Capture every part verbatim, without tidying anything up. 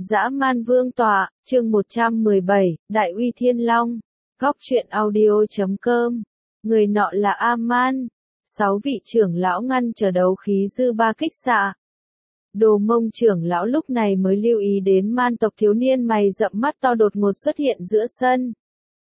Dã man vương tọa, chương một trăm mười bảy, Đại uy Thiên Long. Góc truyện audio chấm com. Người nọ là A-man. Sáu vị trưởng lão ngăn chờ đấu khí dư ba kích xạ. Đồ Mông trưởng lão lúc này mới lưu ý đến man tộc thiếu niên mày rậm mắt to đột ngột xuất hiện giữa sân.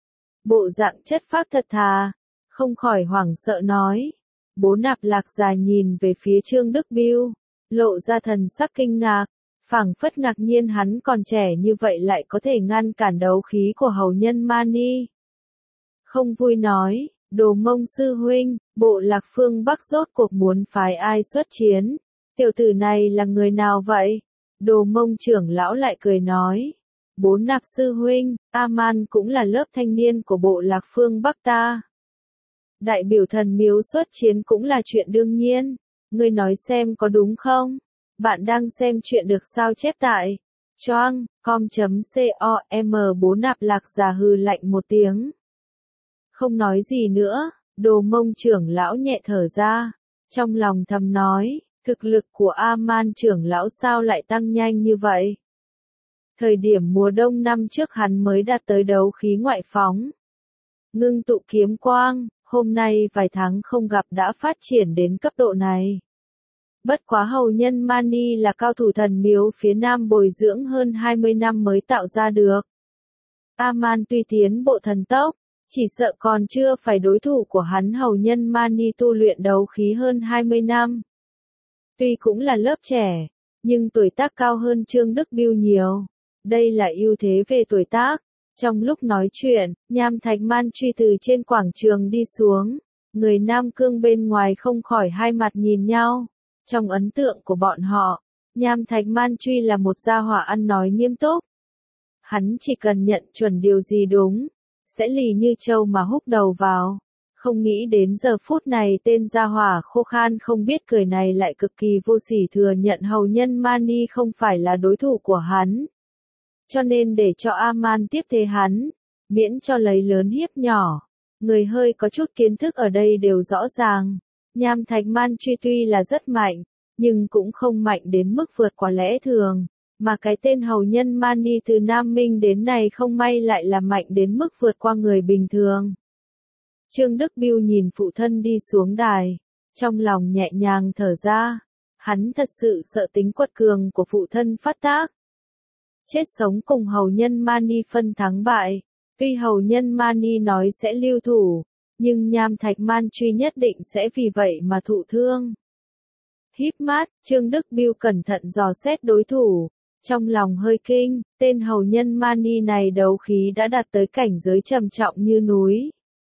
Bộ dạng chất phác thật thà, không khỏi hoảng sợ nói. Bố Nạp Lạc già nhìn về phía Trương Đức Biêu, lộ ra thần sắc kinh ngạc, phảng phất ngạc nhiên hắn còn trẻ như vậy lại có thể ngăn cản đấu khí của hầu nhân Mani. Không vui nói, Đồ Mông sư huynh, bộ Lạc phương Bắc rốt cuộc muốn phái ai xuất chiến, tiểu tử này là người nào vậy? Đồ Mông trưởng lão lại cười nói, Bố Nạp sư huynh, A-man cũng là lớp thanh niên của bộ Lạc phương Bắc ta. Đại biểu thần miếu xuất chiến cũng là chuyện đương nhiên, ngươi nói xem có đúng không? Bạn đang xem chuyện được sao chép tại choang com.com. Bố Nạp Lạc già hừ lạnh một tiếng. Không nói gì nữa, Đồ Mông trưởng lão nhẹ thở ra, trong lòng thầm nói, thực lực của A-man trưởng lão sao lại tăng nhanh như vậy? Thời điểm mùa đông năm trước hắn mới đạt tới đấu khí ngoại phóng. Ngưng tụ kiếm quang, hôm nay vài tháng không gặp đã phát triển đến cấp độ này. Bất quá hầu nhân Mani là cao thủ thần miếu phía nam bồi dưỡng hơn hai mươi năm mới tạo ra được. A-man tuy tiến bộ thần tốc, chỉ sợ còn chưa phải đối thủ của hắn hầu nhân Mani tu luyện đấu khí hơn hai mươi năm. Tuy cũng là lớp trẻ, nhưng tuổi tác cao hơn Trương Đức Biêu nhiều. Đây là ưu thế về tuổi tác. Trong lúc nói chuyện, Nham Thạch Man truy từ trên quảng trường đi xuống. Người Nam Cương bên ngoài không khỏi hai mặt nhìn nhau. Trong ấn tượng của bọn họ, Nham Thạch Man truy là một gia hỏa ăn nói nghiêm túc. Hắn chỉ cần nhận chuẩn điều gì đúng, sẽ lì như trâu mà húc đầu vào. Không nghĩ đến giờ phút này tên gia hỏa khô khan không biết cười này lại cực kỳ vô sỉ thừa nhận hầu nhân Mani không phải là đối thủ của hắn. Cho nên để cho A-man tiếp thế hắn, miễn cho lấy lớn hiếp nhỏ. Người hơi có chút kiến thức ở đây đều rõ ràng. Nham Thạch Man truy tuy là rất mạnh, nhưng cũng không mạnh đến mức vượt qua lẽ thường. Mà cái tên hầu nhân Mani từ Nam Minh đến này không may lại là mạnh đến mức vượt qua người bình thường. Trương Đức Biêu nhìn phụ thân đi xuống đài, trong lòng nhẹ nhàng thở ra. Hắn thật sự sợ tính quật cường của phụ thân phát tác. Chết sống cùng hầu nhân Mani phân thắng bại. Tuy hầu nhân Mani nói sẽ lưu thủ, nhưng Nham Thạch Man truy nhất định sẽ vì vậy mà thụ thương. Híp mắt, Trương Đức Biêu cẩn thận dò xét đối thủ, trong lòng hơi kinh, tên hầu nhân Mani này đấu khí đã đạt tới cảnh giới trầm trọng như núi.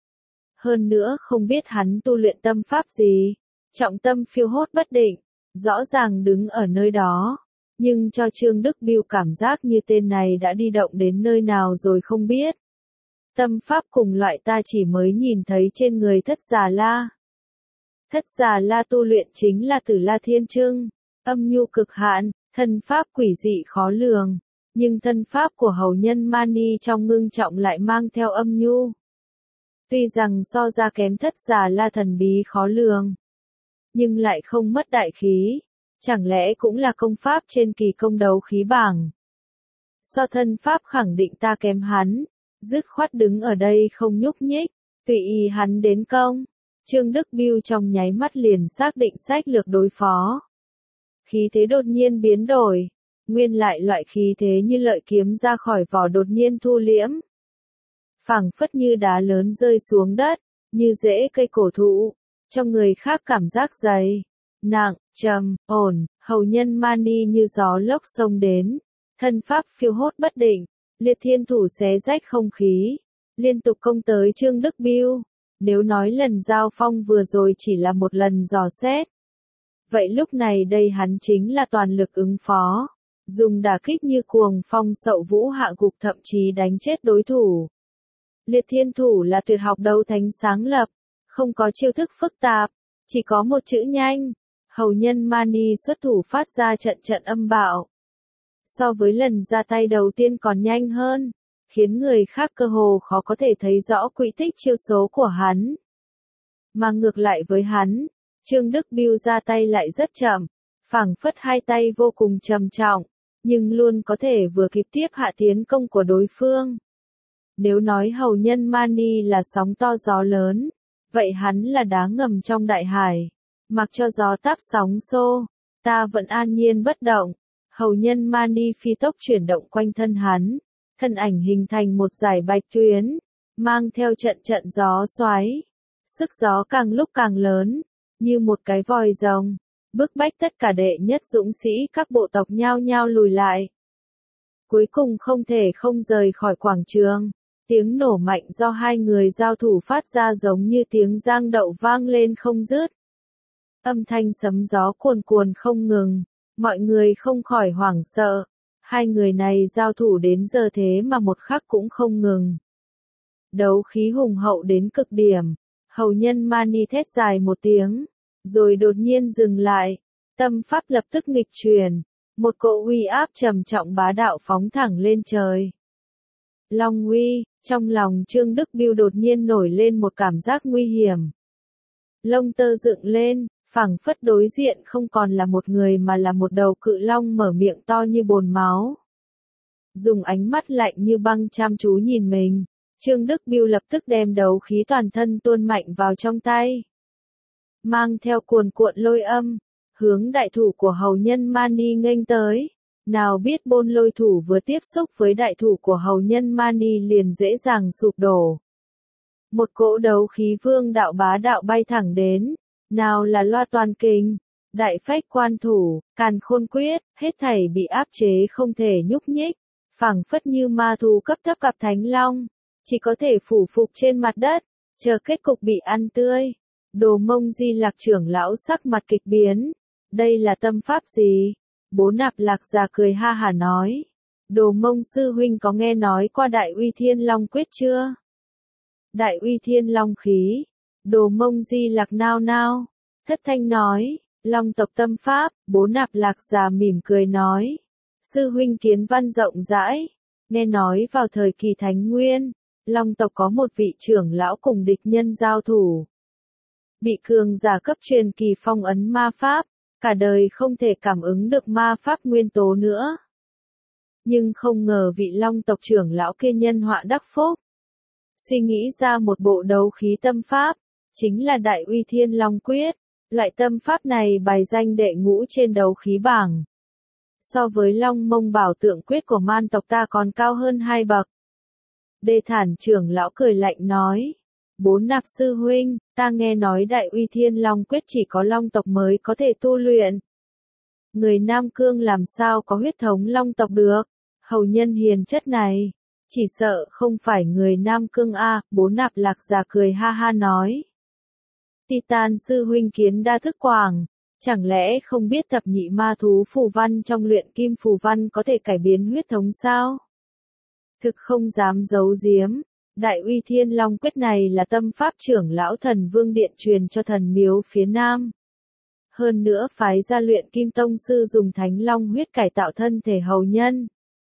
Hơn nữa không biết hắn tu luyện tâm pháp gì, trọng tâm phiêu hốt bất định, rõ ràng đứng ở nơi đó. Nhưng cho Trương Đức Biêu cảm giác như tên này đã đi động đến nơi nào rồi không biết. Tâm pháp cùng loại ta chỉ mới nhìn thấy trên người Thất Già La. Thất Già La tu luyện chính là Tử La Thiên Trưng, âm nhu cực hạn, thân pháp quỷ dị khó lường. Nhưng thân pháp của hầu nhân Mani trong ngưng trọng lại mang theo âm nhu. Tuy rằng so ra kém Thất Già La thần bí khó lường, nhưng lại không mất đại khí. Chẳng lẽ cũng là công pháp trên kỳ công đấu khí bảng? So thân pháp khẳng định ta kém hắn, dứt khoát đứng ở đây không nhúc nhích, tùy ý hắn đến công. Trương Đức Biêu trong nháy mắt liền xác định sách lược đối phó. Khí thế đột nhiên biến đổi, nguyên lại loại khí thế như lợi kiếm ra khỏi vỏ đột nhiên thu liễm. Phảng phất như đá lớn rơi xuống đất, như rễ cây cổ thụ, trong người khác cảm giác dày, nặng, trầm, ổn, hầu nhân Mani như gió lốc xông đến, thân pháp phiêu hốt bất định, liệt thiên thủ xé rách không khí, liên tục công tới Trương Đức Biêu. Nếu nói lần giao phong vừa rồi chỉ là một lần dò xét, vậy lúc này đây hắn chính là toàn lực ứng phó, dùng đả kích như cuồng phong sậu vũ hạ gục thậm chí đánh chết đối thủ. Liệt thiên thủ là tuyệt học đấu thánh sáng lập, không có chiêu thức phức tạp, chỉ có một chữ nhanh. Hầu nhân Mani xuất thủ phát ra trận trận âm bạo. So với lần ra tay đầu tiên còn nhanh hơn, khiến người khác cơ hồ khó có thể thấy rõ quỹ tích chiêu số của hắn. Mà ngược lại với hắn, Trương Đức Biêu ra tay lại rất chậm, phảng phất hai tay vô cùng trầm trọng, nhưng luôn có thể vừa kịp tiếp hạ tiến công của đối phương. Nếu nói hầu nhân Mani là sóng to gió lớn, vậy hắn là đá ngầm trong đại hải, mặc cho gió táp sóng xô, ta vẫn an nhiên bất động. Hầu nhân Mani phi tốc chuyển động quanh thân hắn, thân ảnh hình thành một dải bạch tuyến, mang theo trận trận gió xoáy. Sức gió càng lúc càng lớn, như một cái vòi rồng, bức bách tất cả đệ nhất dũng sĩ các bộ tộc nhao nhao lùi lại. Cuối cùng không thể không rời khỏi quảng trường, tiếng nổ mạnh do hai người giao thủ phát ra giống như tiếng giang đậu vang lên không dứt. Âm thanh sấm gió cuồn cuồn không ngừng, mọi người không khỏi hoảng sợ. Hai người này giao thủ đến giờ thế mà một khắc cũng không ngừng. Đấu khí hùng hậu đến cực điểm, hầu nhân Mani thét dài một tiếng, rồi đột nhiên dừng lại, tâm pháp lập tức nghịch chuyển, một cỗ uy áp trầm trọng bá đạo phóng thẳng lên trời. Long uy, trong lòng Trương Đức Biêu đột nhiên nổi lên một cảm giác nguy hiểm. Lông tơ dựng lên, phảng phất đối diện không còn là một người mà là một đầu cự long mở miệng to như bồn máu. Dùng ánh mắt lạnh như băng chăm chú nhìn mình, Trương Đức Biêu lập tức đem đấu khí toàn thân tuôn mạnh vào trong tay. Mang theo cuồn cuộn lôi âm, hướng đại thủ của hầu nhân Mani nghênh tới. Nào biết bôn lôi thủ vừa tiếp xúc với đại thủ của hầu nhân Mani liền dễ dàng sụp đổ. Một cỗ đấu khí vương đạo bá đạo bay thẳng đến, nào là loa toàn kình, đại phách quan thủ, càn khôn quyết, hết thảy bị áp chế không thể nhúc nhích, phảng phất như ma thú cấp thấp gặp thánh long, chỉ có thể phủ phục trên mặt đất, chờ kết cục bị ăn tươi. Đồ Mông Di Lạc trưởng lão sắc mặt kịch biến, đây là tâm pháp gì? Bố Nạp Lạc già cười ha hả nói, Đồ Mông sư huynh có nghe nói qua Đại Uy Thiên Long quyết chưa? Đại Uy Thiên Long khí. Đồ Mông Di Lạc nao nao, thất thanh nói, Long tộc tâm pháp. Bố Nạp Lạc già mỉm cười nói, sư huynh kiến văn rộng rãi, nghe nói vào thời kỳ Thánh Nguyên, Long tộc có một vị trưởng lão cùng địch nhân giao thủ, bị cường giả cấp truyền kỳ phong ấn ma pháp, cả đời không thể cảm ứng được ma pháp nguyên tố nữa. Nhưng không ngờ vị Long tộc trưởng lão kia nhân họa đắc phúc, suy nghĩ ra một bộ đấu khí tâm pháp, chính là Đại Uy Thiên Long quyết. Loại tâm pháp này bài danh đệ ngũ trên đấu khí bảng. So với Long Mông Bảo Tượng quyết của man tộc ta còn cao hơn hai bậc. Đê Thản trưởng lão cười lạnh nói, Bố Nạp sư huynh, ta nghe nói Đại Uy Thiên Long quyết chỉ có Long tộc mới có thể tu luyện. Người Nam Cương làm sao có huyết thống Long tộc được? Hầu nhân hiền chất này, chỉ sợ không phải người Nam Cương a. Bố Nạp Lạc già cười ha ha nói, Titan sư huynh kiến đa thức quảng, chẳng lẽ không biết thập nhị ma thú phù văn trong luyện kim phù văn có thể cải biến huyết thống sao? Thực không dám giấu giếm, Đại Uy Thiên Long quyết này là tâm pháp trưởng lão Thần Vương Điện truyền cho thần miếu phía Nam. Hơn nữa phái ra luyện kim tông sư dùng Thánh Long huyết cải tạo thân thể hầu nhân,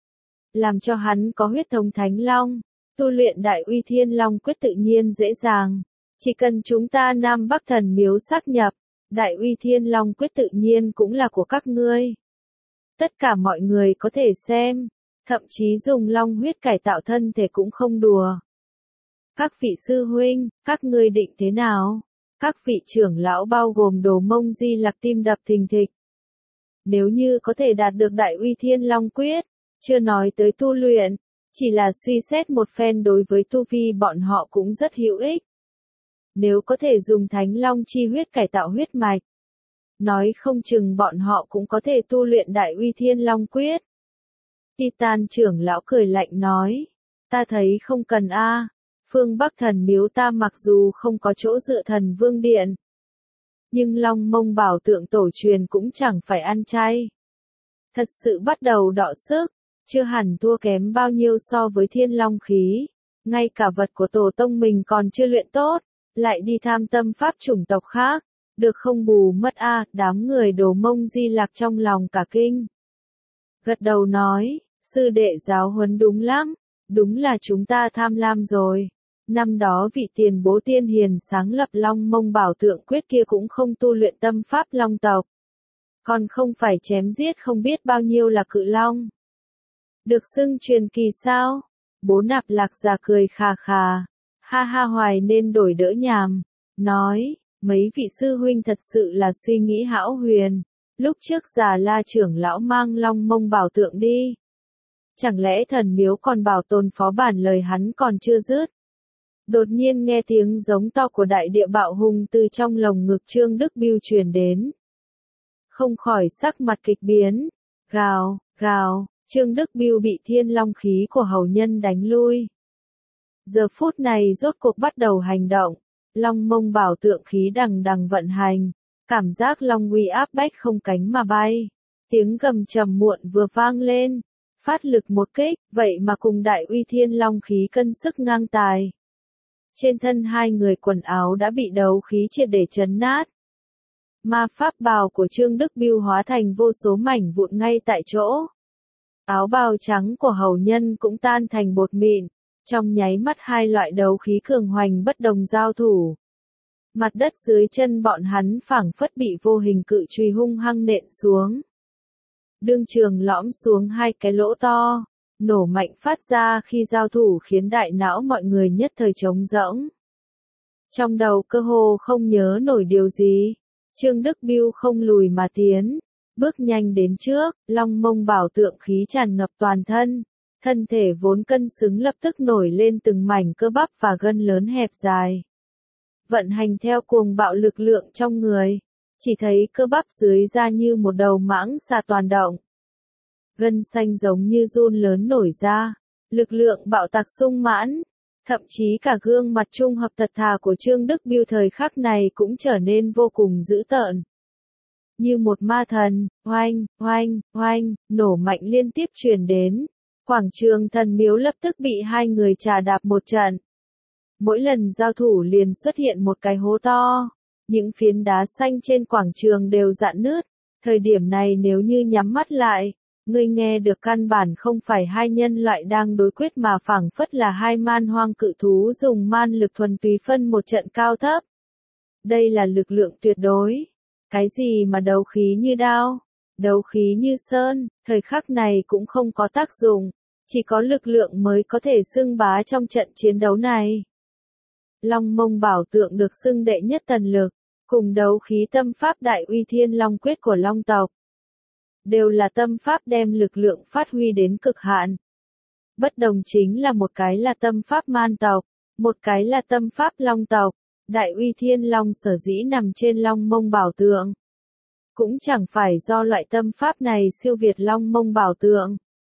làm cho hắn có huyết thống Thánh Long, tu luyện Đại Uy Thiên Long quyết tự nhiên dễ dàng. Chỉ cần chúng ta Nam Bắc thần miếu xác nhập, Đại Uy Thiên Long quyết tự nhiên cũng là của các ngươi. Tất cả mọi người có thể xem, thậm chí dùng long huyết cải tạo thân thể cũng không đùa. Các vị sư huynh, các ngươi định thế nào? Các vị trưởng lão bao gồm Đồ Mông Di Lạc tim đập thình thịch. Nếu như có thể đạt được Đại Uy Thiên Long quyết, chưa nói tới tu luyện, chỉ là suy xét một phen đối với tu vi bọn họ cũng rất hữu ích. Nếu có thể dùng Thánh Long chi huyết cải tạo huyết mạch, nói không chừng bọn họ cũng có thể tu luyện Đại Uy Thiên Long quyết. Titan trưởng lão cười lạnh nói, ta thấy không cần a. Phương Bắc thần miếu ta mặc dù không có chỗ dựa thần vương điện, nhưng Long Mông Bảo Tượng tổ truyền cũng chẳng phải ăn chay. Thật sự bắt đầu đọ sức, chưa hẳn thua kém bao nhiêu so với Thiên Long khí, ngay cả vật của tổ tông mình còn chưa luyện tốt, lại đi tham tâm pháp chủng tộc khác, được không bù mất a. À, đám người Đồ Mông Di Lạc trong lòng cả kinh. Gật đầu nói, sư đệ giáo huấn đúng lắm, đúng là chúng ta tham lam rồi. Năm đó vị tiền bố tiên hiền sáng lập Long Mông Bảo Tượng quyết kia cũng không tu luyện tâm pháp Long tộc. còn không phải chém giết không biết bao nhiêu là cự long. Được xưng truyền kỳ sao? Bố Nạp Lạc già cười khà khà, ha ha hoài nên đổi đỡ nhàm, nói, mấy vị sư huynh thật sự là suy nghĩ hão huyền, lúc trước Già La trưởng lão mang Long Mông bảo tượng đi. Chẳng lẽ thần miếu còn bảo tồn phó bản lời hắn còn chưa dứt? Đột nhiên nghe tiếng giống to của đại địa bạo hùng từ trong lồng ngực Trương Đức Bưu truyền đến. Không khỏi sắc mặt kịch biến, gào, gào, Trương Đức Bưu bị thiên long khí của hầu nhân đánh lui. Giờ phút này rốt cuộc bắt đầu hành động, Long Mông bảo tượng khí đằng đằng vận hành, cảm giác long uy áp bách không cánh mà bay. Tiếng gầm trầm muộn vừa vang lên, phát lực một kích, vậy mà cùng đại uy thiên long khí cân sức ngang tài. Trên thân hai người quần áo đã bị đấu khí triệt để chấn nát. Ma pháp bào của Trương Đức Bưu hóa thành vô số mảnh vụn ngay tại chỗ. Áo bào trắng của hầu nhân cũng tan thành bột mịn, trong nháy mắt hai loại đấu khí cường hoành bất đồng giao thủ. Mặt đất dưới chân bọn hắn phảng phất bị vô hình cự chùy hung hăng nện xuống. Đương trường lõm xuống hai cái lỗ to, nổ mạnh phát ra khi giao thủ khiến đại não mọi người nhất thời trống rỗng. Trong đầu cơ hồ không nhớ nổi điều gì, Trương Đức Bưu không lùi mà tiến, bước nhanh đến trước, Long Mông bảo tượng khí tràn ngập toàn thân, thân thể vốn cân xứng lập tức nổi lên từng mảnh cơ bắp và gân lớn hẹp dài. Vận hành theo cuồng bạo lực lượng trong người, chỉ thấy cơ bắp dưới da như một đầu mãng xà toàn động. Gân xanh giống như giun lớn nổi ra, lực lượng bạo tạc sung mãn, thậm chí cả gương mặt trung hợp thật thà của Trương Đức Bưu thời khắc này cũng trở nên vô cùng dữ tợn. Như một ma thần, oanh, oanh, oanh, nổ mạnh liên tiếp truyền đến, quảng trường thần miếu lập tức bị hai người trà đạp một trận. Mỗi lần giao thủ liền xuất hiện một cái hố to, những phiến đá xanh trên quảng trường đều rạn nứt, thời điểm này nếu như nhắm mắt lại, ngươi nghe được căn bản không phải hai nhân loại đang đối quyết mà phảng phất là hai man hoang cự thú dùng man lực thuần túy phân một trận cao thấp. Đây là lực lượng tuyệt đối. Cái gì mà đấu khí như đao, đấu khí như sơn, thời khắc này cũng không có tác dụng, chỉ có lực lượng mới có thể xưng bá trong trận chiến đấu này. Long Mông bảo tượng được xưng đệ nhất thần lực, cùng đấu khí tâm pháp đại uy thiên long quyết của long tộc. Đều là tâm pháp đem lực lượng phát huy đến cực hạn. Bất đồng chính là một cái là tâm pháp man tộc, một cái là tâm pháp long tộc. Đại uy thiên long sở dĩ nằm trên Long Mông bảo tượng. Cũng chẳng phải do loại tâm pháp này siêu việt Long Mông bảo tượng.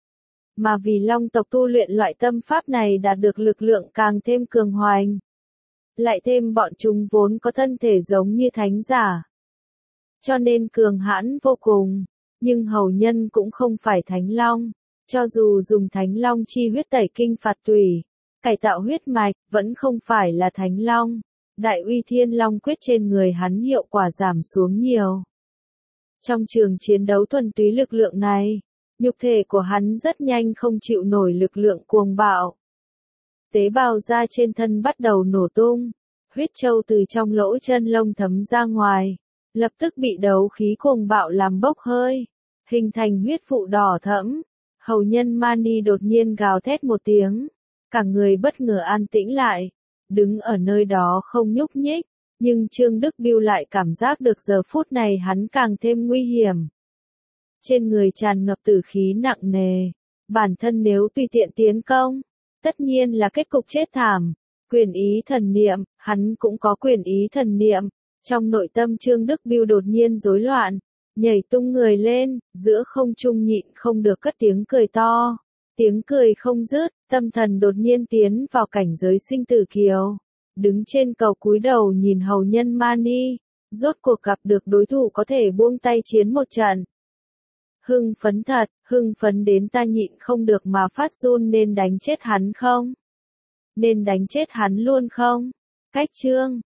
Mà vì long tộc tu luyện loại tâm pháp này đạt được lực lượng càng thêm cường hoành. Lại thêm bọn chúng vốn có thân thể giống như thánh giả. Cho nên cường hãn vô cùng. Nhưng hầu nhân cũng không phải thánh long. Cho dù dùng thánh long chi huyết tẩy kinh phạt tùy, cải tạo huyết mạch, vẫn không phải là thánh long. Đại uy thiên long quyết trên người hắn hiệu quả giảm xuống nhiều. Trong trường chiến đấu thuần túy lực lượng này, nhục thể của hắn rất nhanh không chịu nổi lực lượng cuồng bạo. Tế bào da trên thân bắt đầu nổ tung, huyết châu từ trong lỗ chân lông thấm ra ngoài, lập tức bị đấu khí cuồng bạo làm bốc hơi, hình thành huyết vụ đỏ thẫm. Hầu nhân Mani đột nhiên gào thét một tiếng, cả người bất ngờ an tĩnh lại. Đứng ở nơi đó không nhúc nhích, nhưng Trương Đức Bưu lại cảm giác được giờ phút này hắn càng thêm nguy hiểm. Trên người tràn ngập tử khí nặng nề, bản thân nếu tùy tiện tiến công, tất nhiên là kết cục chết thảm. Quyền ý thần niệm, hắn cũng có quyền ý thần niệm, trong nội tâm Trương Đức Bưu đột nhiên rối loạn, nhảy tung người lên, giữa không trung nhịn không được cất tiếng cười to. Tiếng cười không dứt, tâm thần đột nhiên tiến vào cảnh giới sinh tử kiều. Đứng trên cầu cúi đầu nhìn hầu nhân Mani, rốt cuộc gặp được đối thủ có thể buông tay chiến một trận. Hưng phấn thật, hưng phấn đến ta nhịn không được mà phát run nên đánh chết hắn không? Nên đánh chết hắn luôn không? Cách chương